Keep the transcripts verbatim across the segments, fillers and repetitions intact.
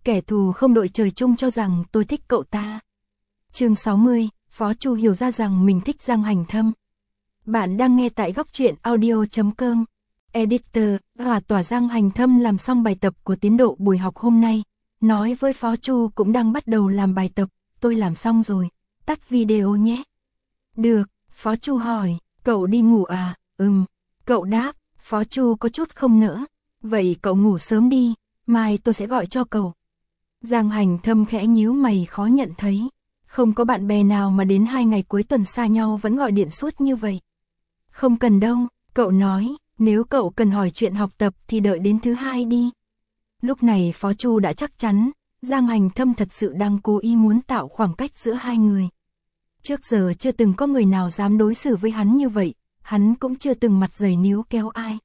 kẻ thù không đội trời chung cho rằng tôi thích cậu ta. Chương sáu mươi, Phó Chu hiểu ra rằng mình thích Giang Hành Thâm. Bạn đang nghe tại góc truyện audio chấm com. Editor, Hòa tỏa Giang Hành Thâm làm xong bài tập của tiến độ buổi học hôm nay, nói với Phó Chu cũng đang bắt đầu làm bài tập, tôi làm xong rồi, tắt video nhé. Được, Phó Chu hỏi, cậu đi ngủ à? Ừm, cậu đáp. Phó Chu có chút không nỡ, vậy cậu ngủ sớm đi, mai tôi sẽ gọi cho cậu. Giang Hành Thâm khẽ nhíu mày khó nhận thấy, không có bạn bè nào mà đến hai ngày cuối tuần xa nhau vẫn gọi điện suốt như vậy. Không cần đâu, cậu nói, nếu cậu cần hỏi chuyện học tập thì đợi đến thứ hai đi. Lúc này Phó Chu đã chắc chắn, Giang Hành Thâm thật sự đang cố ý muốn tạo khoảng cách giữa hai người. Trước giờ chưa từng có người nào dám đối xử với hắn như vậy, hắn cũng chưa từng mặt dày níu kéo ai.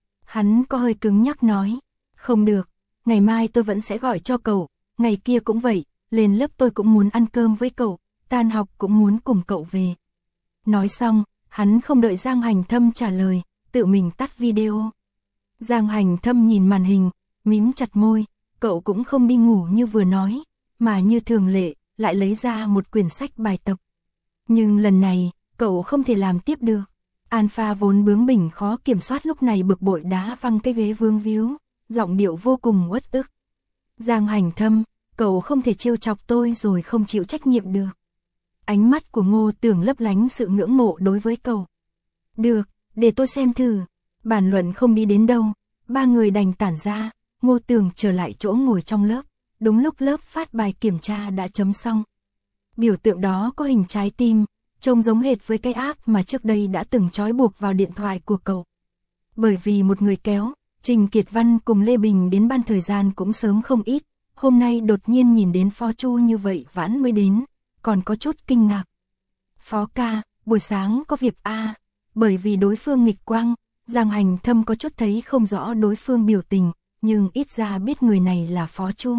Hắn có hơi cứng nhắc nói, không được, ngày mai tôi vẫn sẽ gọi cho cậu, ngày kia cũng vậy, lên lớp tôi cũng muốn ăn cơm với cậu, tan học cũng muốn cùng cậu về. Nói xong, hắn không đợi Giang Hành Thâm trả lời, tự mình tắt video. Giang Hành Thâm nhìn màn hình, mím chặt môi, cậu cũng không đi ngủ như vừa nói, mà như thường lệ, lại lấy ra một quyển sách bài tập. Nhưng lần này, cậu không thể làm tiếp được. Alpha vốn bướng bỉnh khó kiểm soát lúc này bực bội đá văng cái ghế vương víu, giọng điệu vô cùng uất ức. Giang Hành Thâm, cậu không thể trêu chọc tôi rồi không chịu trách nhiệm được. Ánh mắt của Ngô Tường lấp lánh sự ngưỡng mộ đối với cậu. Được, để tôi xem thử. Bàn luận không đi đến đâu, ba người đành tản ra, Ngô Tường trở lại chỗ ngồi trong lớp, đúng lúc lớp phát bài kiểm tra đã chấm xong. Biểu tượng đó có hình trái tim, trông giống hệt với cái app mà trước đây đã từng trói buộc vào điện thoại của cậu. Bởi vì một người kéo, Trình Kiệt Văn cùng Lê Bình đến ban thời gian cũng sớm không ít, hôm nay đột nhiên nhìn đến Phó Chu như vậy vãn mới đến, còn có chút kinh ngạc. Phó ca, buổi sáng có việc a à, bởi vì đối phương nghịch quang, Giang Hành Thâm có chút thấy không rõ đối phương biểu tình, nhưng ít ra biết người này là Phó Chu.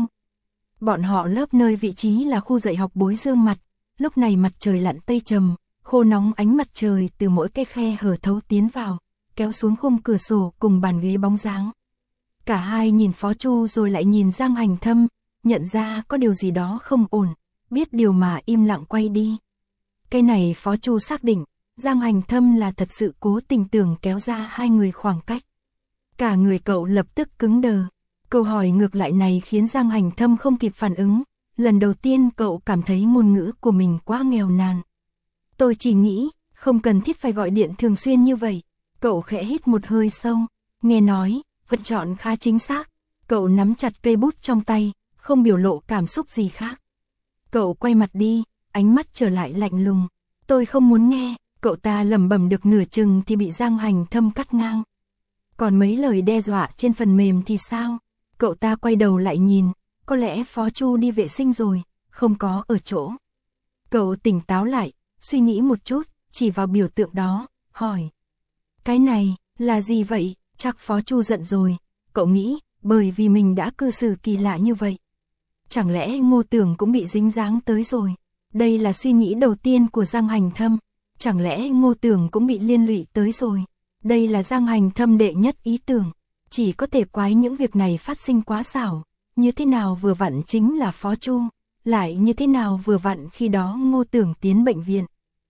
Bọn họ lớp nơi vị trí là khu dạy học Bối Dương mặt, lúc này mặt trời lặn tây trầm, khô nóng ánh mặt trời từ mỗi cái khe hở thấu tiến vào, kéo xuống khung cửa sổ cùng bàn ghế bóng dáng. Cả hai nhìn Phó Chu rồi lại nhìn Giang Hành Thâm, nhận ra có điều gì đó không ổn, biết điều mà im lặng quay đi. Cái này Phó Chu xác định, Giang Hành Thâm là thật sự cố tình tưởng kéo ra hai người khoảng cách. Cả người cậu lập tức cứng đờ. Câu hỏi ngược lại này khiến Giang Hành Thâm không kịp phản ứng. Lần đầu tiên cậu cảm thấy ngôn ngữ của mình quá nghèo nàn. Tôi chỉ nghĩ, không cần thiết phải gọi điện thường xuyên như vậy. Cậu khẽ hít một hơi sâu, nghe nói, vật chọn khá chính xác. Cậu nắm chặt cây bút trong tay, không biểu lộ cảm xúc gì khác. Cậu quay mặt đi, ánh mắt trở lại lạnh lùng. Tôi không muốn nghe, cậu ta lẩm bẩm được nửa chừng thì bị Giang Hành Thâm cắt ngang. Còn mấy lời đe dọa trên phần mềm thì sao? Cậu ta quay đầu lại nhìn, có lẽ Phó Chu đi vệ sinh rồi, không có ở chỗ. Cậu tỉnh táo lại, suy nghĩ một chút, chỉ vào biểu tượng đó, hỏi. Cái này, là gì vậy? Chắc Phó Chu giận rồi, cậu nghĩ, bởi vì mình đã cư xử kỳ lạ như vậy. Chẳng lẽ Ngô Tường cũng bị dính dáng tới rồi? Đây là suy nghĩ đầu tiên của Giang Hành Thâm. Chẳng lẽ Ngô Tường cũng bị liên lụy tới rồi? Đây là Giang Hành Thâm đệ nhất ý tưởng. Chỉ có thể quái những việc này phát sinh quá xảo. Như thế nào vừa vặn chính là Phó Chu, lại như thế nào vừa vặn khi đó Ngô Tường tiến bệnh viện.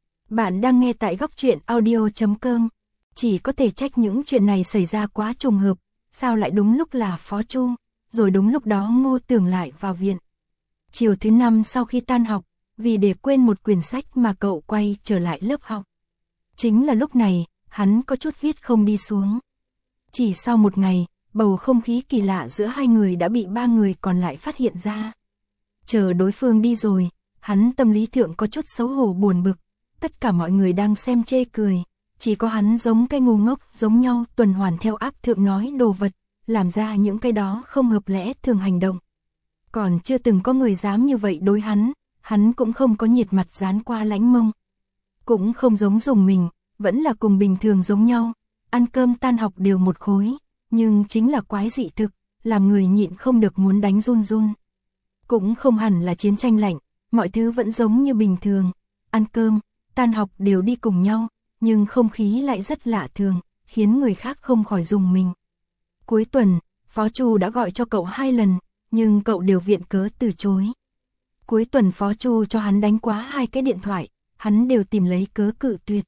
Bạn đang nghe tại góc truyện audio chấm com. Chỉ có thể trách những chuyện này xảy ra quá trùng hợp. Sao lại đúng lúc là Phó Chu, rồi đúng lúc đó Ngô Tường lại vào viện. Chiều thứ năm sau khi tan học, vì để quên một quyển sách mà cậu quay trở lại lớp học. Chính là lúc này, hắn có chút viết không đi xuống. Chỉ sau một ngày, bầu không khí kỳ lạ giữa hai người đã bị ba người còn lại phát hiện ra. Chờ đối phương đi rồi, hắn tâm lý thượng có chút xấu hổ buồn bực. Tất cả mọi người đang xem chê cười, chỉ có hắn giống cái ngu ngốc giống nhau tuần hoàn theo áp thượng nói đồ vật, làm ra những cái đó không hợp lẽ thường hành động. Còn chưa từng có người dám như vậy đối hắn, hắn cũng không có nhiệt mặt dán qua lãnh mông. Cũng không giống dùng mình, vẫn là cùng bình thường giống nhau, ăn cơm tan học đều một khối, nhưng chính là quái dị thực, làm người nhịn không được muốn đánh run run. Cũng không hẳn là chiến tranh lạnh, mọi thứ vẫn giống như bình thường, ăn cơm, tan học đều đi cùng nhau, nhưng không khí lại rất lạ thường, khiến người khác không khỏi rùng mình. Cuối tuần, Phó Chu đã gọi cho cậu hai lần, nhưng cậu đều viện cớ từ chối. Cuối tuần Phó Chu cho hắn đánh quá hai cái điện thoại, hắn đều tìm lấy cớ cự tuyệt.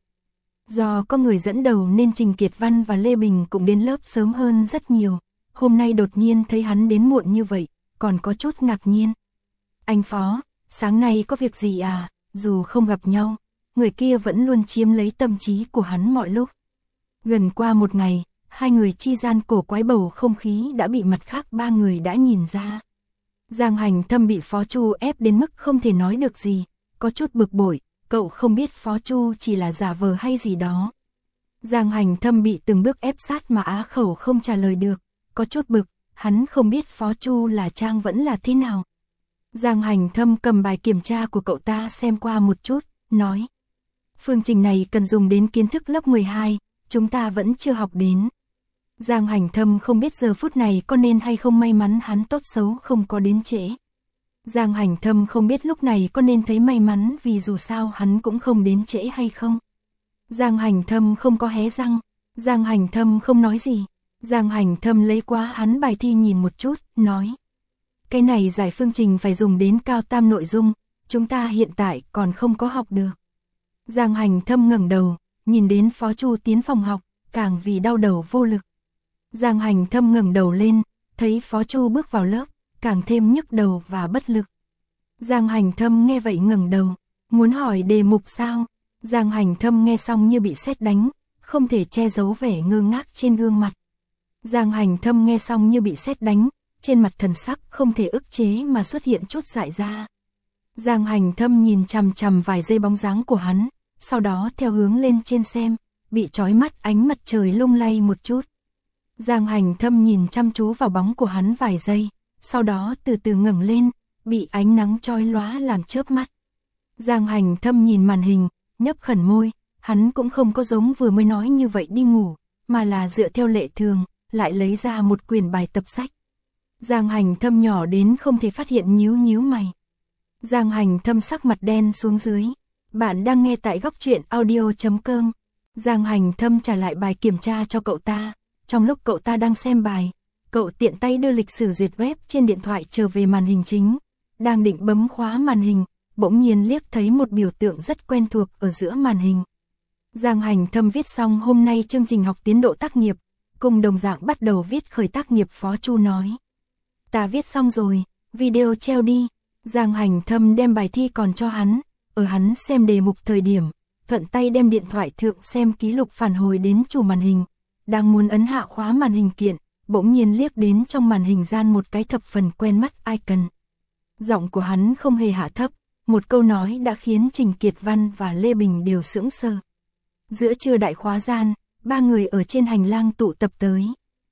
Do có người dẫn đầu nên Trình Kiệt Văn và Lê Bình cũng đến lớp sớm hơn rất nhiều. Hôm nay đột nhiên thấy hắn đến muộn như vậy, còn có chút ngạc nhiên. Anh Phó, sáng nay có việc gì à? Dù không gặp nhau, người kia vẫn luôn chiếm lấy tâm trí của hắn mọi lúc. Gần qua một ngày, hai người chi gian cổ quái bầu không khí đã bị mặt khác ba người đã nhìn ra. Giang Hành Thâm bị Phó Chu ép đến mức không thể nói được gì, có chút bực bội, cậu không biết Phó Chu chỉ là giả vờ hay gì đó. Giang Hành Thâm bị từng bước ép sát mà á khẩu không trả lời được, có chút bực, hắn không biết Phó Chu là trang vẫn là thế nào. Giang Hành Thâm cầm bài kiểm tra của cậu ta xem qua một chút, nói. Phương trình này cần dùng đến kiến thức lớp mười hai, chúng ta vẫn chưa học đến. Giang Hành Thâm không biết giờ phút này có nên hay không may mắn hắn tốt xấu không có đến trễ. Giang Hành Thâm không biết lúc này có nên thấy may mắn vì dù sao hắn cũng không đến trễ hay không. Giang Hành Thâm không có hé răng, Giang Hành Thâm không nói gì. Giang Hành Thâm lấy qua hắn bài thi nhìn một chút, nói. Cái này giải phương trình phải dùng đến cao tam nội dung, chúng ta hiện tại còn không có học được. Giang Hành Thâm ngẩng đầu, nhìn đến Phó Chu tiến phòng học, càng vì đau đầu vô lực. Giang Hành Thâm ngẩng đầu lên, thấy Phó Chu bước vào lớp, càng thêm nhức đầu và bất lực. Giang Hành Thâm nghe vậy ngẩng đầu, muốn hỏi đề mục sao? Giang Hành Thâm nghe xong như bị sét đánh, không thể che giấu vẻ ngơ ngác trên gương mặt. Giang Hành Thâm nghe xong như bị sét đánh, trên mặt thần sắc không thể ức chế mà xuất hiện chút dại ra. Giang Hành Thâm nhìn chằm chằm vài giây bóng dáng của hắn, sau đó theo hướng lên trên xem, bị chói mắt ánh mặt trời lung lay một chút. Giang Hành Thâm nhìn chăm chú vào bóng của hắn vài giây, sau đó từ từ ngẩng lên, bị ánh nắng chói lóa làm chớp mắt. Giang Hành Thâm nhìn màn hình, nhấp khẩn môi, hắn cũng không có giống vừa mới nói như vậy đi ngủ, mà là dựa theo lệ thường, lại lấy ra một quyển bài tập sách. Giang Hành Thâm nhỏ đến không thể phát hiện nhíu nhíu mày. Giang Hành Thâm sắc mặt đen xuống dưới. Bạn đang nghe tại góc truyện audio chấm com. Giang Hành Thâm trả lại bài kiểm tra cho cậu ta. Trong lúc cậu ta đang xem bài, cậu tiện tay đưa lịch sử duyệt web trên điện thoại trở về màn hình chính. Đang định bấm khóa màn hình, bỗng nhiên liếc thấy một biểu tượng rất quen thuộc ở giữa màn hình. Giang Hành Thâm viết xong hôm nay chương trình học tiến độ tác nghiệp, cùng đồng dạng bắt đầu viết khởi tác nghiệp. Phó Chu nói. Ta viết xong rồi, video treo đi. Giang Hành Thâm đem bài thi còn cho hắn, ở hắn xem đề mục thời điểm, thuận tay đem điện thoại thượng xem ký lục phản hồi đến chủ màn hình. Đang muốn ấn hạ khóa màn hình kiện, bỗng nhiên liếc đến trong màn hình gian một cái thập phần quen mắt icon. Giọng của hắn không hề hạ thấp, một câu nói đã khiến Trình Kiệt Văn và Lê Bình đều sững sờ. Giữa trưa đại khóa gian, ba người ở trên hành lang tụ tập tới.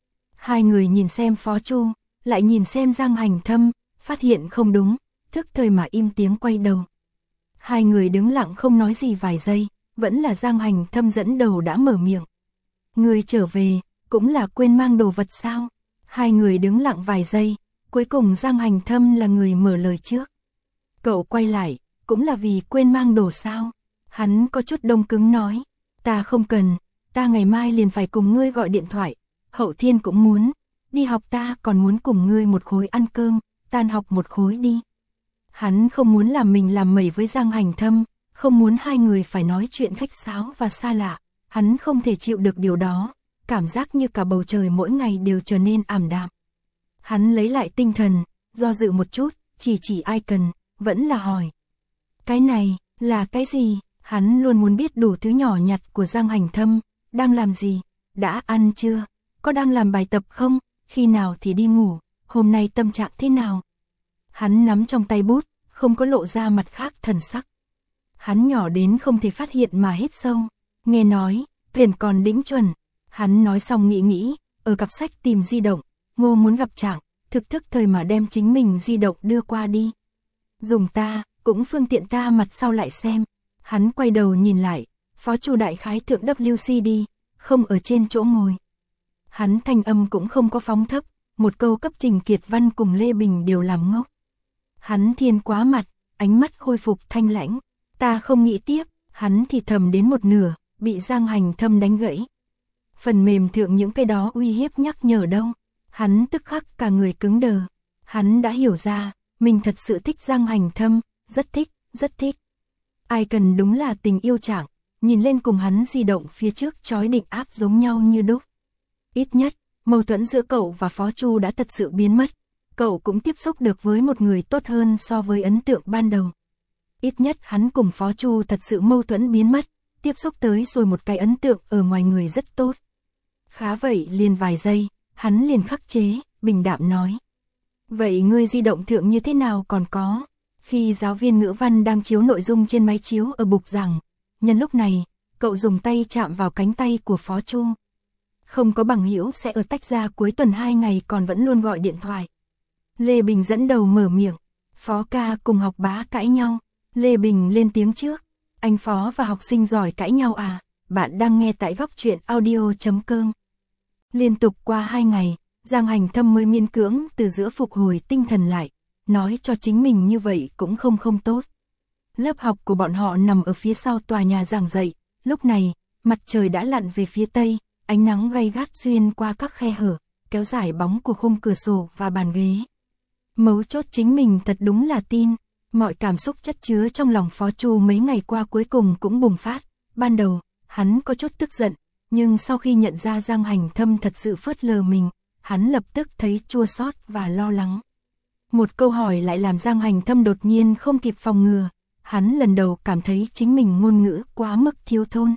Hai người nhìn xem Phó Chu, lại nhìn xem Giang Hành Thâm, phát hiện không đúng, thức thời mà im tiếng quay đầu. Hai người đứng lặng không nói gì vài giây, vẫn là Giang Hành Thâm dẫn đầu đã mở miệng. Người trở về, cũng là quên mang đồ vật sao? Hai người đứng lặng vài giây, cuối cùng Giang Hành Thâm là người mở lời trước. Cậu quay lại, cũng là vì quên mang đồ sao? Hắn có chút đông cứng nói, ta không cần, ta ngày mai liền phải cùng ngươi gọi điện thoại, Hậu Thiên cũng muốn, đi học ta còn muốn cùng ngươi một khối ăn cơm, tan học một khối đi. Hắn không muốn làm mình làm mẩy với Giang Hành Thâm, không muốn hai người phải nói chuyện khách sáo và xa lạ, hắn không thể chịu được điều đó, cảm giác như cả bầu trời mỗi ngày đều trở nên ảm đạm. Hắn lấy lại tinh thần, do dự một chút, chỉ chỉ icon, vẫn là hỏi. Cái này, là cái gì? Hắn luôn muốn biết đủ thứ nhỏ nhặt của Giang Hành Thâm, đang làm gì, đã ăn chưa, có đang làm bài tập không, khi nào thì đi ngủ, hôm nay tâm trạng thế nào. Hắn nắm trong tay bút, không có lộ ra mặt khác thần sắc. Hắn nhỏ đến không thể phát hiện mà hít sâu, nghe nói, tuyển còn đỉnh chuẩn. Hắn nói xong nghĩ nghĩ, ở cặp sách tìm di động, Ngô muốn gặp Trạng, thực thức thời mà đem chính mình di động đưa qua đi. Dùng ta, cũng phương tiện ta mặt sau lại xem. Hắn quay đầu nhìn lại, Phó Chu đại khái thượng W C D, không ở trên chỗ ngồi. Hắn thanh âm cũng không có phóng thấp, một câu cấp Trình Kiệt Văn cùng Lê Bình đều làm ngốc. Hắn thiên quá mặt, ánh mắt khôi phục thanh lãnh, ta không nghĩ tiếp, hắn thì thầm đến một nửa, bị Giang Hành Thâm đánh gãy. Phần mềm thượng những cái đó uy hiếp nhắc nhở đâu, hắn tức khắc cả người cứng đờ. Hắn đã hiểu ra, mình thật sự thích Giang Hành Thâm, rất thích, rất thích. Ai cần đúng là tình yêu chẳng, nhìn lên cùng hắn di động phía trước chói định áp giống nhau như đúc. Ít nhất, mâu thuẫn giữa cậu và Phó Chu đã thật sự biến mất, cậu cũng tiếp xúc được với một người tốt hơn so với ấn tượng ban đầu. Ít nhất hắn cùng Phó Chu thật sự mâu thuẫn biến mất, tiếp xúc tới rồi một cái ấn tượng ở ngoài người rất tốt. Khá vậy liền vài giây, hắn liền khắc chế, bình đạm nói. Vậy ngươi di động thượng như thế nào còn có? Khi giáo viên ngữ văn đang chiếu nội dung trên máy chiếu ở bục giảng, nhân lúc này, cậu dùng tay chạm vào cánh tay của Phó Chu. Không có bằng hữu sẽ ở tách ra cuối tuần hai ngày còn vẫn luôn gọi điện thoại. Lê Bình dẫn đầu mở miệng, Phó ca cùng học bá cãi nhau. Lê Bình lên tiếng trước, anh Phó và học sinh giỏi cãi nhau à, bạn đang nghe tại góc truyện audio chấm com. Liên tục qua hai ngày, Giang Hành Thâm mới miễn cưỡng từ giữa phục hồi tinh thần lại, nói cho chính mình như vậy cũng không không tốt. Lớp học của bọn họ nằm ở phía sau tòa nhà giảng dạy, lúc này, mặt trời đã lặn về phía tây, ánh nắng gay gắt xuyên qua các khe hở, kéo dài bóng của khung cửa sổ và bàn ghế. Mấu chốt chính mình thật đúng là tin, mọi cảm xúc chất chứa trong lòng Phó Chu mấy ngày qua cuối cùng cũng bùng phát. Ban đầu, hắn có chút tức giận, nhưng sau khi nhận ra Giang Hành Thâm thật sự phớt lờ mình, hắn lập tức thấy chua xót và lo lắng. Một câu hỏi lại làm Giang Hành Thâm đột nhiên không kịp phòng ngừa, hắn lần đầu cảm thấy chính mình ngôn ngữ quá mức thiếu thốn.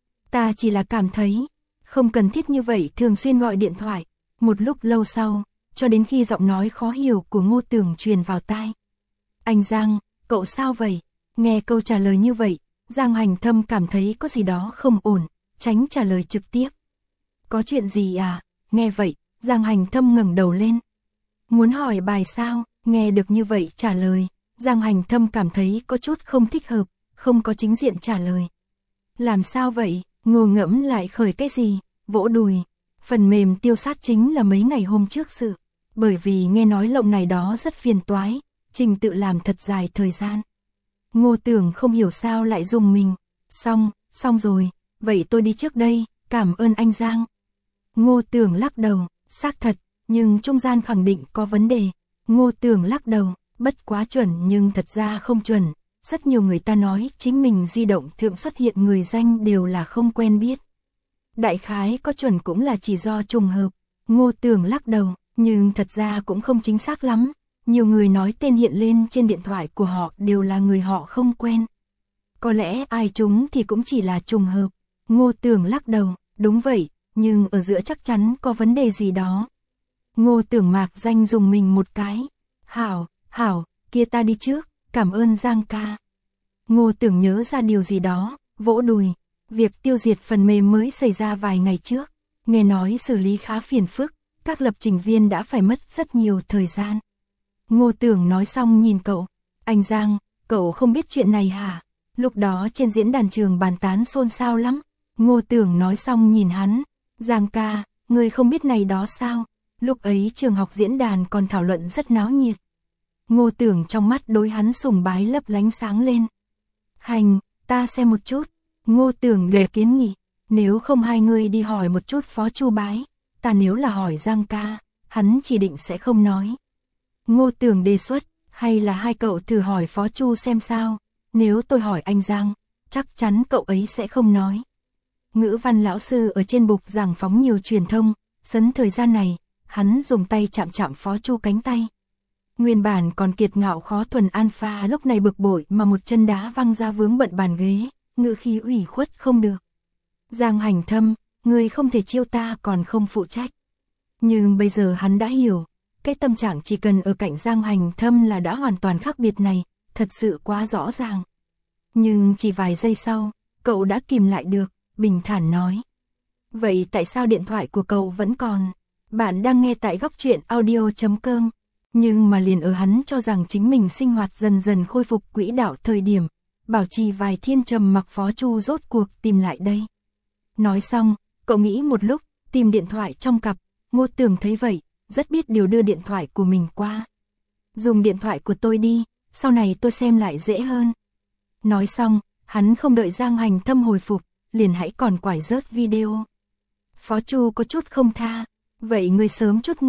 Ta chỉ là cảm thấy, không cần thiết như vậy thường xuyên gọi điện thoại. Một lúc lâu sau, cho đến khi giọng nói khó hiểu của Ngô Tưởng truyền vào tai. Anh Giang, cậu sao vậy? Nghe câu trả lời như vậy, Giang Hành Thâm cảm thấy có gì đó không ổn, tránh trả lời trực tiếp. Có chuyện gì à? Nghe vậy, Giang Hành Thâm ngẩng đầu lên. Muốn hỏi bài sao? Nghe được như vậy trả lời, Giang Hành Thâm cảm thấy có chút không thích hợp, không có chính diện trả lời. Làm sao vậy? Ngô Ngẫm lại khởi cái gì? Vỗ đùi. Phần mềm tiêu sát chính là mấy ngày hôm trước sự. Bởi vì nghe nói lộng này đó rất phiền toái, trình tự làm thật dài thời gian. Ngô Tưởng không hiểu sao lại dùng mình. Xong, xong rồi, vậy tôi đi trước đây, cảm ơn anh Giang. Ngô Tưởng lắc đầu, xác thật, nhưng trung gian khẳng định có vấn đề. Ngô Tưởng lắc đầu, bất quá chuẩn nhưng thật ra không chuẩn. Rất nhiều người ta nói chính mình di động thượng xuất hiện người danh đều là không quen biết. Đại khái có chuẩn cũng là chỉ do trùng hợp. Ngô Tưởng lắc đầu, nhưng thật ra cũng không chính xác lắm. Nhiều người nói tên hiện lên trên điện thoại của họ đều là người họ không quen. Có lẽ ai trúng thì cũng chỉ là trùng hợp. Ngô Tưởng lắc đầu, đúng vậy, nhưng ở giữa chắc chắn có vấn đề gì đó. Ngô Tưởng mạc danh dùng mình một cái. Hảo, hảo, kia ta đi trước, cảm ơn Giang ca. Ngô Tưởng nhớ ra điều gì đó, vỗ đùi. Việc tiêu diệt phần mềm mới xảy ra vài ngày trước. Nghe nói xử lý khá phiền phức, các lập trình viên đã phải mất rất nhiều thời gian. Ngô Tưởng nói xong nhìn cậu. Anh Giang, cậu không biết chuyện này hả? Lúc đó trên diễn đàn trường bàn tán xôn xao lắm. Ngô Tưởng nói xong nhìn hắn. Giang ca, ngươi không biết này đó sao? Lúc ấy trường học diễn đàn còn thảo luận rất náo nhiệt. Ngô Tưởng trong mắt đối hắn sùng bái lấp lánh sáng lên. Hành, ta xem một chút. Ngô Tưởng đề kiến nghị. Nếu không hai người đi hỏi một chút Phó Chu bái. Ta nếu là hỏi Giang ca, hắn chỉ định sẽ không nói. Ngô Tưởng đề xuất, hay là hai cậu thử hỏi Phó Chu xem sao. Nếu tôi hỏi anh Giang, chắc chắn cậu ấy sẽ không nói. Ngữ văn lão sư ở trên bục giảng phóng nhiều truyền thông, sấn thời gian này, hắn dùng tay chạm chạm Phó Chu cánh tay. Nguyên bản còn kiệt ngạo khó thuần alpha lúc này bực bội mà một chân đá văng ra vướng bận bàn ghế, ngữ khí ủy khuất không được. Giang Hành Thâm, người không thể chiêu ta còn không phụ trách. Nhưng bây giờ hắn đã hiểu, cái tâm trạng chỉ cần ở cạnh Giang Hành Thâm là đã hoàn toàn khác biệt này, thật sự quá rõ ràng. Nhưng chỉ vài giây sau, cậu đã kìm lại được, bình thản nói. Vậy tại sao điện thoại của cậu vẫn còn? Bạn đang nghe tại góc truyện audio chấm com. Nhưng mà liền ở hắn cho rằng chính mình sinh hoạt dần dần khôi phục quỹ đạo thời điểm, bảo trì vài thiên trầm mặc Phó Chu rốt cuộc tìm lại đây. Nói xong, cậu nghĩ một lúc, tìm điện thoại trong cặp, Ngô Tưởng thấy vậy, rất biết điều đưa điện thoại của mình qua. Dùng điện thoại của tôi đi, sau này tôi xem lại dễ hơn. Nói xong, hắn không đợi Giang Hành Thâm hồi phục, liền hãy còn quải rớt video. Phó Chu có chút không tha, vậy ngươi sớm chút ngủ,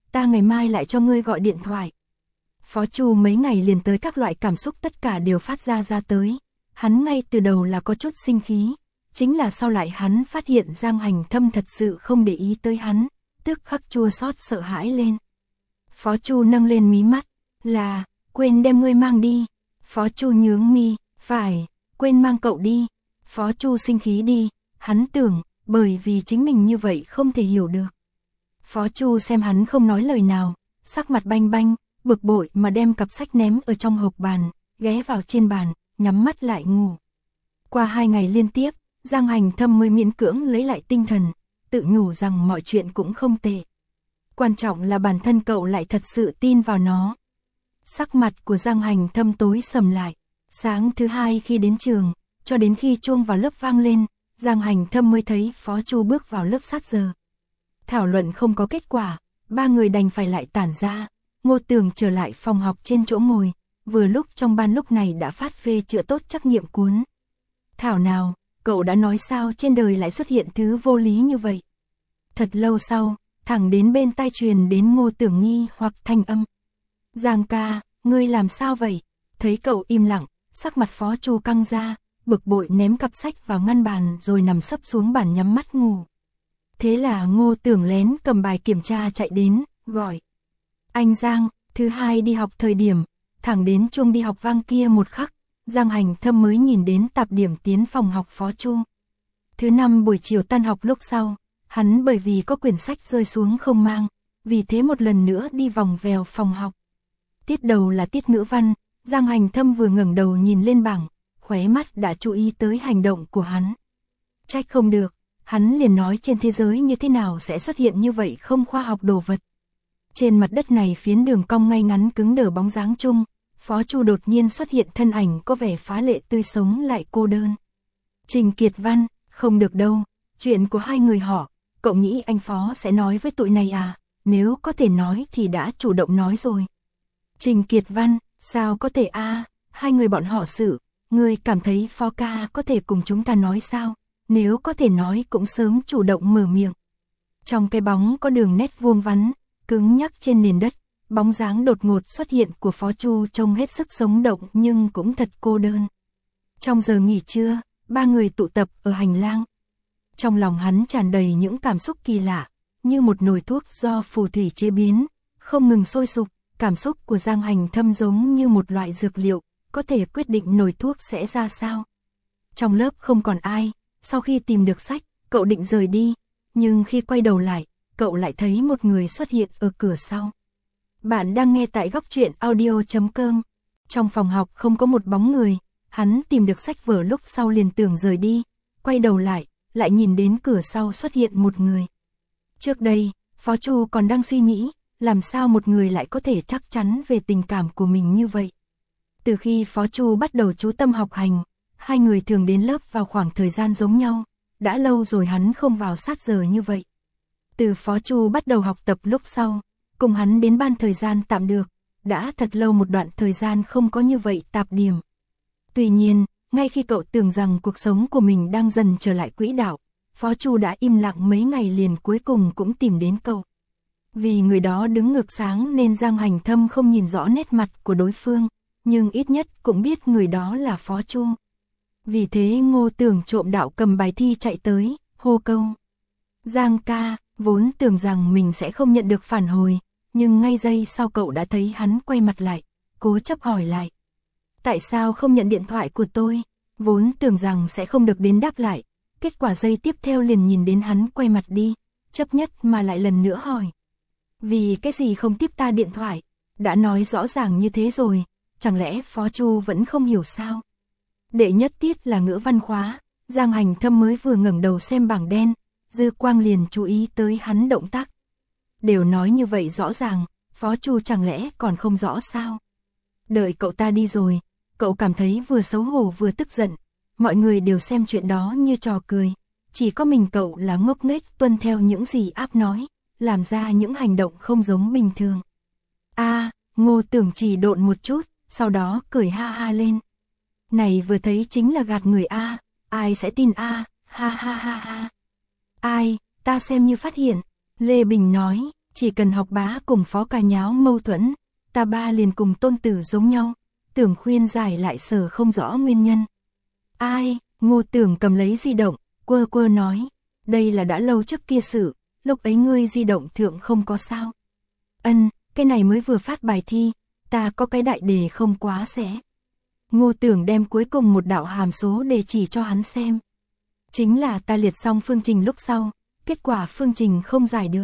ta ngày mai lại cho ngươi gọi điện thoại. Phó Chu mấy ngày liền tới các loại cảm xúc tất cả đều phát ra ra tới. Hắn ngay từ đầu là có chút sinh khí, chính là sau lại hắn phát hiện Giang Hành Thâm thật sự không để ý tới hắn, tức khắc chua xót sợ hãi lên. Phó Chu nâng lên mí mắt, là, quên đem ngươi mang đi. Phó Chu nhướng mi, phải, quên mang cậu đi. Phó Chu sinh khí đi, hắn tưởng, bởi vì chính mình như vậy không thể hiểu được. Phó Chu xem hắn không nói lời nào, sắc mặt banh banh, bực bội mà đem cặp sách ném ở trong hộp bàn, ghé vào trên bàn, nhắm mắt lại ngủ. Qua hai ngày liên tiếp, Giang Hành Thâm mới miễn cưỡng lấy lại tinh thần, tự nhủ rằng mọi chuyện cũng không tệ. Quan trọng là bản thân cậu lại thật sự tin vào nó. Sắc mặt của Giang Hành Thâm tối sầm lại. Sáng thứ hai khi đến trường, cho đến khi chuông vào lớp vang lên, Giang Hành Thâm mới thấy Phó Chu bước vào lớp sát giờ. Thảo luận không có kết quả, ba người đành phải lại tản ra. Ngô Tường trở lại phòng học trên chỗ ngồi, vừa lúc trong ban lúc này đã phát phê chữa tốt trắc nghiệm cuốn. Thảo nào, cậu đã nói sao trên đời lại xuất hiện thứ vô lý như vậy. Thật lâu sau, thẳng đến bên tai truyền đến Ngô Tường nghi hoặc thanh âm. Giang ca, ngươi làm sao vậy? Thấy cậu im lặng, sắc mặt Phó Chu căng ra, bực bội ném cặp sách vào ngăn bàn rồi nằm sấp xuống bàn nhắm mắt ngủ. Thế là Ngô Tường lén cầm bài kiểm tra chạy đến, gọi. Anh Giang, thứ hai đi học thời điểm, thẳng đến chuông đi học vang kia một khắc, Giang Hành Thâm mới nhìn đến tạp điểm tiến phòng học Phó Chu. Thứ năm buổi chiều tan học lúc sau, hắn bởi vì có quyển sách rơi xuống không mang, vì thế một lần nữa đi vòng vèo phòng học. Tiết đầu là tiết ngữ văn, Giang Hành Thâm vừa ngẩng đầu nhìn lên bảng, khóe mắt đã chú ý tới hành động của hắn. Trách không được, hắn liền nói trên thế giới như thế nào sẽ xuất hiện như vậy không khoa học đồ vật. Trên mặt đất này phiến đường cong ngay ngắn cứng đờ bóng dáng chung, Phó Chu đột nhiên xuất hiện thân ảnh có vẻ phá lệ tươi sống lại cô đơn. Trình Kiệt Văn, không được đâu, chuyện của hai người họ, cậu nghĩ anh Phó sẽ nói với tụi này à, nếu có thể nói thì đã chủ động nói rồi. Trình Kiệt Văn, sao có thể a à, hai người bọn họ sự, người cảm thấy Phó ca có thể cùng chúng ta nói sao, nếu có thể nói cũng sớm chủ động mở miệng. Trong cái bóng có đường nét vuông vắn, cứng nhắc trên nền đất, bóng dáng đột ngột xuất hiện của Phó Chu trông hết sức sống động nhưng cũng thật cô đơn. Trong giờ nghỉ trưa, ba người tụ tập ở hành lang. Trong lòng hắn tràn đầy những cảm xúc kỳ lạ, như một nồi thuốc do phù thủy chế biến, không ngừng sôi sục. Cảm xúc của Giang Hành Thâm giống như một loại dược liệu, có thể quyết định nồi thuốc sẽ ra sao. Trong lớp không còn ai, sau khi tìm được sách, cậu định rời đi, nhưng khi quay đầu lại, cậu lại thấy một người xuất hiện ở cửa sau. Bạn đang nghe tại góc truyện audio chấm com. Trong phòng học không có một bóng người, hắn tìm được sách vở lúc sau liền tưởng rời đi, quay đầu lại, lại nhìn đến cửa sau xuất hiện một người. Trước đây, Phó Chu còn đang suy nghĩ, làm sao một người lại có thể chắc chắn về tình cảm của mình như vậy. Từ khi Phó Chu bắt đầu chú tâm học hành, hai người thường đến lớp vào khoảng thời gian giống nhau, đã lâu rồi hắn không vào sát giờ như vậy. Từ Phó Chu bắt đầu học tập lúc sau, cùng hắn đến ban thời gian tạm được, đã thật lâu một đoạn thời gian không có như vậy tạp điểm. Tuy nhiên, ngay khi cậu tưởng rằng cuộc sống của mình đang dần trở lại quỹ đạo, Phó Chu đã im lặng mấy ngày liền cuối cùng cũng tìm đến cậu. Vì người đó đứng ngược sáng nên Giang Hành Thâm không nhìn rõ nét mặt của đối phương, nhưng ít nhất cũng biết người đó là Phó Chu. Vì thế Ngô Tường trộm đạo cầm bài thi chạy tới, hô câu. Giang ca, vốn tưởng rằng mình sẽ không nhận được phản hồi, nhưng ngay giây sau cậu đã thấy hắn quay mặt lại, cố chấp hỏi lại. Tại sao không nhận điện thoại của tôi? Vốn tưởng rằng sẽ không được đến đáp lại, kết quả giây tiếp theo liền nhìn đến hắn quay mặt đi, chấp nhất mà lại lần nữa hỏi. Vì cái gì không tiếp ta điện thoại? Đã nói rõ ràng như thế rồi, chẳng lẽ Phó Chu vẫn không hiểu sao? Đệ nhất tiết là ngữ văn khóa, Giang Hành Thâm mới vừa ngẩng đầu xem bảng đen, dư quang liền chú ý tới hắn động tác. Đều nói như vậy rõ ràng, Phó Chu chẳng lẽ còn không rõ sao? Đợi cậu ta đi rồi, cậu cảm thấy vừa xấu hổ vừa tức giận, mọi người đều xem chuyện đó như trò cười, chỉ có mình cậu là ngốc nghếch tuân theo những gì áp nói, làm ra những hành động không giống bình thường. A, à, Ngô Tưởng chỉ độn một chút, sau đó cười ha ha lên. Này vừa thấy chính là gạt người a, ai sẽ tin a, ha ha ha ha. Ai, ta xem như phát hiện, Lê Bình nói, chỉ cần học bá cùng phó ca nháo mâu thuẫn, ta ba liền cùng tôn tử giống nhau, tưởng khuyên giải lại sở không rõ nguyên nhân. Ai, Ngô Tưởng cầm lấy di động, quơ quơ nói, đây là đã lâu trước kia sự, lúc ấy ngươi di động thượng không có sao. Ân, cái này mới vừa phát bài thi, ta có cái đại đề không quá sẽ. Ngô Tưởng đem cuối cùng một đạo hàm số đề chỉ cho hắn xem. Chính là ta liệt xong phương trình lúc sau, kết quả phương trình không giải được.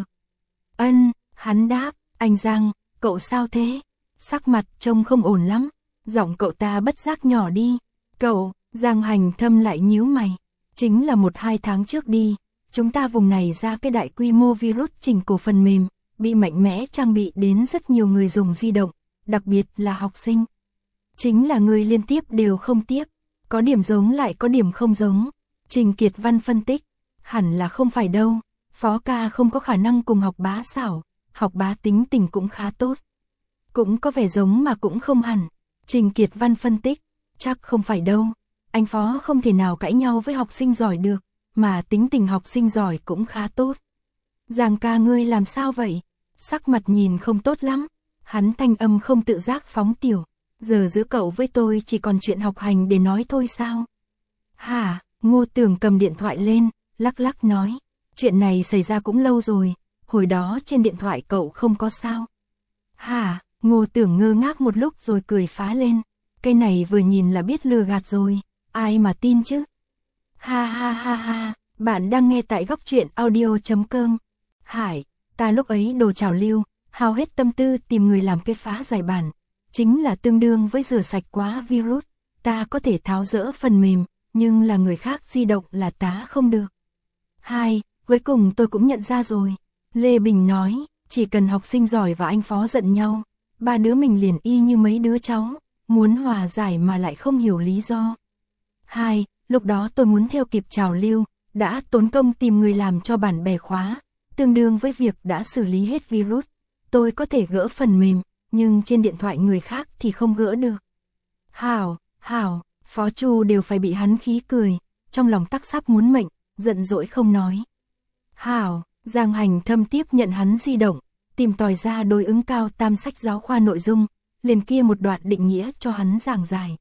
Ân, hắn đáp, anh Giang, cậu sao thế? Sắc mặt trông không ổn lắm, giọng cậu ta bất giác nhỏ đi. Cậu, Giang Hành Thâm lại nhíu mày. Chính là một hai tháng trước đi, chúng ta vùng này ra cái đại quy mô virus chỉnh cổ phần mềm, bị mạnh mẽ trang bị đến rất nhiều người dùng di động, đặc biệt là học sinh. Chính là người liên tiếp đều không tiếp, có điểm giống lại có điểm không giống. Trình Kiệt Văn phân tích, hẳn là không phải đâu, phó ca không có khả năng cùng học bá xảo, học bá tính tình cũng khá tốt. Cũng có vẻ giống mà cũng không hẳn. Trình Kiệt Văn phân tích, chắc không phải đâu, anh phó không thể nào cãi nhau với học sinh giỏi được, mà tính tình học sinh giỏi cũng khá tốt. Giang ca ngươi làm sao vậy? Sắc mặt nhìn không tốt lắm, hắn thanh âm không tự giác phóng tiểu, giờ giữa cậu với tôi chỉ còn chuyện học hành để nói thôi sao? Hả? Ngô Tưởng cầm điện thoại lên, lắc lắc nói, chuyện này xảy ra cũng lâu rồi, hồi đó trên điện thoại cậu không có sao. Hả? Ngô Tưởng ngơ ngác một lúc rồi cười phá lên, cái này vừa nhìn là biết lừa gạt rồi, ai mà tin chứ? Ha ha ha ha, bạn đang nghe tại góc truyện audio chấm com. Hải, ta lúc ấy đồ trào lưu, hao hết tâm tư tìm người làm cái phá giải bản, chính là tương đương với rửa sạch quá virus, ta có thể tháo dỡ phần mềm, nhưng là người khác di động là tá không được. Hai, cuối cùng tôi cũng nhận ra rồi. Lê Bình nói, chỉ cần học sinh giỏi và anh phó giận nhau, ba đứa mình liền y như mấy đứa cháu, muốn hòa giải mà lại không hiểu lý do. Hai, lúc đó tôi muốn theo kịp trào lưu, đã tốn công tìm người làm cho bản bè khóa, tương đương với việc đã xử lý hết virus. Tôi có thể gỡ phần mềm, nhưng trên điện thoại người khác thì không gỡ được. Hảo, hảo, Phó Chu đều phải bị hắn khí cười, trong lòng tắc sắp muốn mệnh, giận dỗi không nói. Hảo, Giang Hành Thâm tiếp nhận hắn di động, tìm tòi ra đối ứng cao tam sách giáo khoa nội dung, liền kia một đoạn định nghĩa cho hắn giảng giải.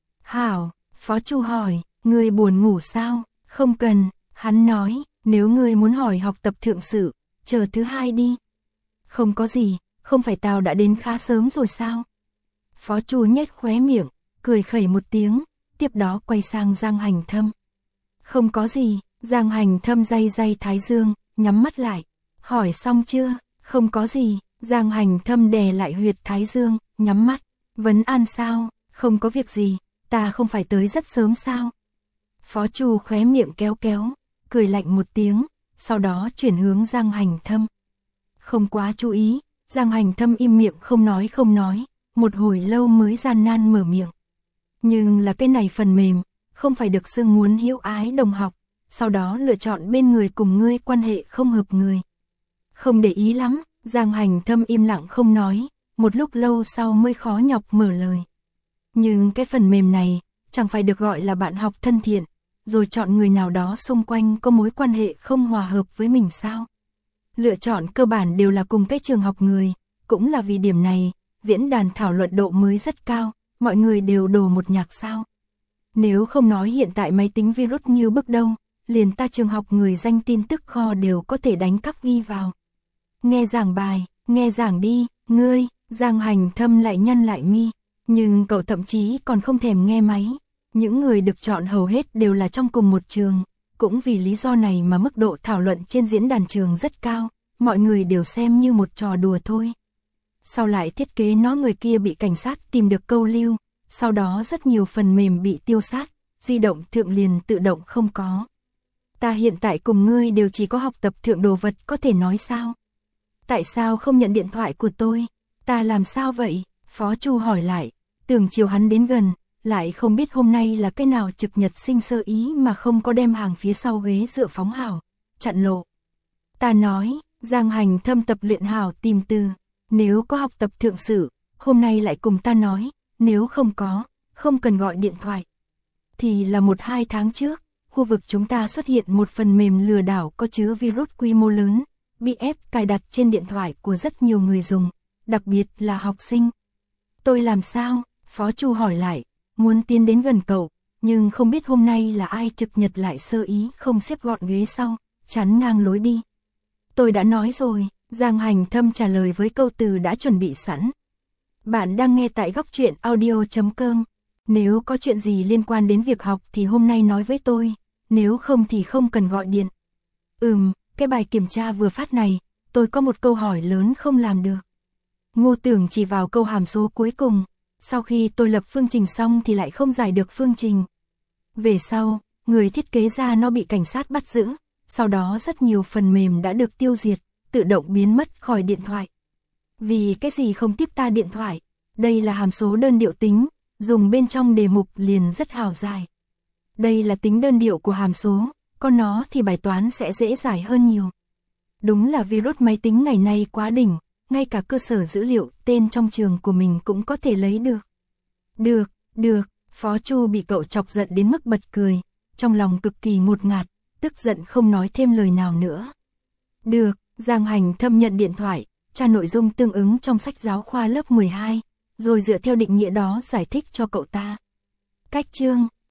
Hảo, Phó Chu hỏi, ngươi buồn ngủ sao? Không cần, hắn nói, nếu ngươi muốn hỏi học tập thượng sử, chờ thứ hai đi. Không có gì, không phải tao đã đến khá sớm rồi sao? Phó Chu nhếch khóe miệng, cười khẩy một tiếng, tiếp đó quay sang Giang Hành Thâm. Không có gì, Giang Hành Thâm day day thái dương, nhắm mắt lại. Hỏi xong chưa? Không có gì, Giang Hành Thâm đè lại huyệt thái dương, nhắm mắt. Vấn an sao? Không có việc gì, ta không phải tới rất sớm sao? Phó Chu khóe miệng kéo kéo, cười lạnh một tiếng, sau đó chuyển hướng Giang Hành Thâm. Không quá chú ý, Giang Hành Thâm im miệng không nói không nói, một hồi lâu mới gian nan mở miệng. Nhưng là cái này phần mềm, không phải được xưng muốn hữu ái đồng học, sau đó lựa chọn bên người cùng ngươi quan hệ không hợp người. Không để ý lắm, Giang Hành Thâm im lặng không nói, một lúc lâu sau mới khó nhọc mở lời. Nhưng cái phần mềm này, chẳng phải được gọi là bạn học thân thiện, rồi chọn người nào đó xung quanh có mối quan hệ không hòa hợp với mình sao? Lựa chọn cơ bản đều là cùng cái trường học người, cũng là vì điểm này, diễn đàn thảo luận độ mới rất cao, mọi người đều đồ một nhạc sao. Nếu không nói hiện tại máy tính virus như bức đâu, liền ta trường học người danh tin tức kho đều có thể đánh cắp ghi vào. Nghe giảng bài, nghe giảng đi, ngươi, Giang Hành Thâm lại nhăn lại mi, nhưng cậu thậm chí còn không thèm nghe máy. Những người được chọn hầu hết đều là trong cùng một trường, cũng vì lý do này mà mức độ thảo luận trên diễn đàn trường rất cao, mọi người đều xem như một trò đùa thôi. Sau lại thiết kế nó người kia bị cảnh sát tìm được câu lưu, sau đó rất nhiều phần mềm bị tiêu sát, di động thượng liền tự động không có. Ta hiện tại cùng ngươi đều chỉ có học tập thượng đồ vật có thể nói sao? Tại sao không nhận điện thoại của tôi? Ta làm sao vậy? Phó Chu hỏi lại, tưởng chiều hắn đến gần, lại không biết hôm nay là cái nào trực nhật sinh sơ ý mà không có đem hàng phía sau ghế dựa phóng hảo, chặn lộ. Ta nói, Giang Hành Thâm tập luyện hảo tìm từ, nếu có học tập thượng sử, hôm nay lại cùng ta nói, nếu không có, không cần gọi điện thoại. Thì là một hai tháng trước, khu vực chúng ta xuất hiện một phần mềm lừa đảo có chứa virus quy mô lớn, bị ép cài đặt trên điện thoại của rất nhiều người dùng, đặc biệt là học sinh. Tôi làm sao? Phó Chu hỏi lại, muốn tiến đến gần cậu, nhưng không biết hôm nay là ai trực nhật lại sơ ý không xếp gọn ghế sau, chắn ngang lối đi. Tôi đã nói rồi, Giang Hành Thâm trả lời với câu từ đã chuẩn bị sẵn. Bạn đang nghe tại góc truyện audio chấm com. Nếu có chuyện gì liên quan đến việc học thì hôm nay nói với tôi, nếu không thì không cần gọi điện. Ừm, cái bài kiểm tra vừa phát này, tôi có một câu hỏi lớn không làm được. Ngô Tưởng chỉ vào câu hàm số cuối cùng, sau khi tôi lập phương trình xong thì lại không giải được phương trình. Về sau, người thiết kế ra nó bị cảnh sát bắt giữ, sau đó rất nhiều phần mềm đã được tiêu diệt, tự động biến mất khỏi điện thoại. Vì cái gì không tiếp ta điện thoại? Đây là hàm số đơn điệu tính, dùng bên trong đề mục liền rất hào dài. Đây là tính đơn điệu của hàm số, có nó thì bài toán sẽ dễ giải hơn nhiều. Đúng là virus máy tính ngày nay quá đỉnh, ngay cả cơ sở dữ liệu tên trong trường của mình cũng có thể lấy được. Được, được, Phó Chu bị cậu chọc giận đến mức bật cười, trong lòng cực kỳ ngột ngạt, tức giận không nói thêm lời nào nữa. Được, Giang Hành Thâm nhận điện thoại, tra nội dung tương ứng trong sách giáo khoa lớp mười hai, rồi dựa theo định nghĩa đó giải thích cho cậu ta. Cách chương